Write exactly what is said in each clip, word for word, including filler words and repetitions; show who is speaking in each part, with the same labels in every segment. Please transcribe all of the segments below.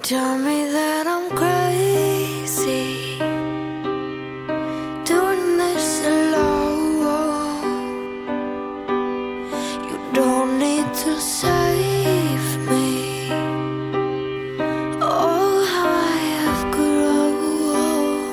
Speaker 1: tell me that I'm crazy, doing this alone. You don't need to save me. Oh, how I have grown.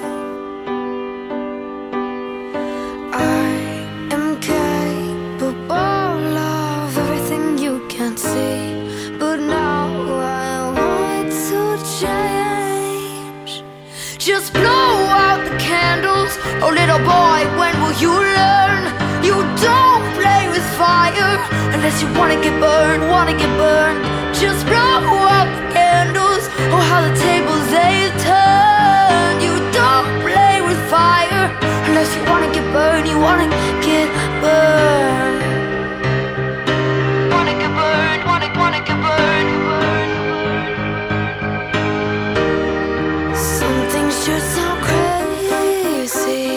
Speaker 1: I am capable of everything you can't see, but now I want to change. Just blow out the candles, oh little boy, when will you learn? You don't play with fire unless you wanna get burned, wanna get burned. Just blow out the candles, oh how the tables they turn. You don't play with fire unless you wanna get burned, you wanna get burned. Wanna get burned, wanna, wanna get burned, burned. Some things just sound crazy,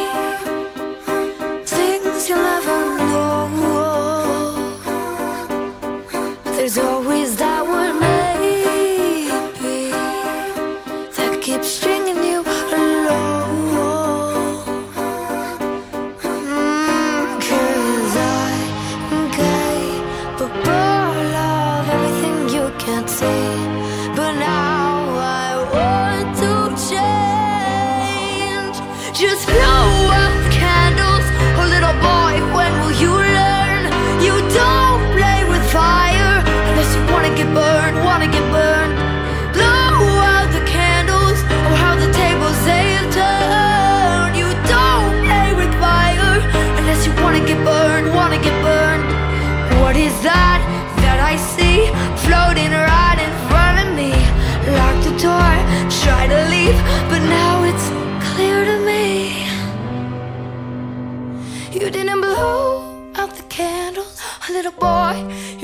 Speaker 1: things you'll never know. There's always that word maybe that keeps stringing you along. Mm, 'cause I'm capable of everything you can't see, but now I want to change. Just blow out the candles, oh little boy, when will you learn? You don't play with fire unless you wanna get burned, wanna get burned. Blow out the candles, oh how the tables they turn. You don't play with fire unless you wanna get burned, wanna get burned. What is that that I see floating right in front of me? Lock the door, try to leave, but now it's clear to me. You didn't blow out the candles, little boy.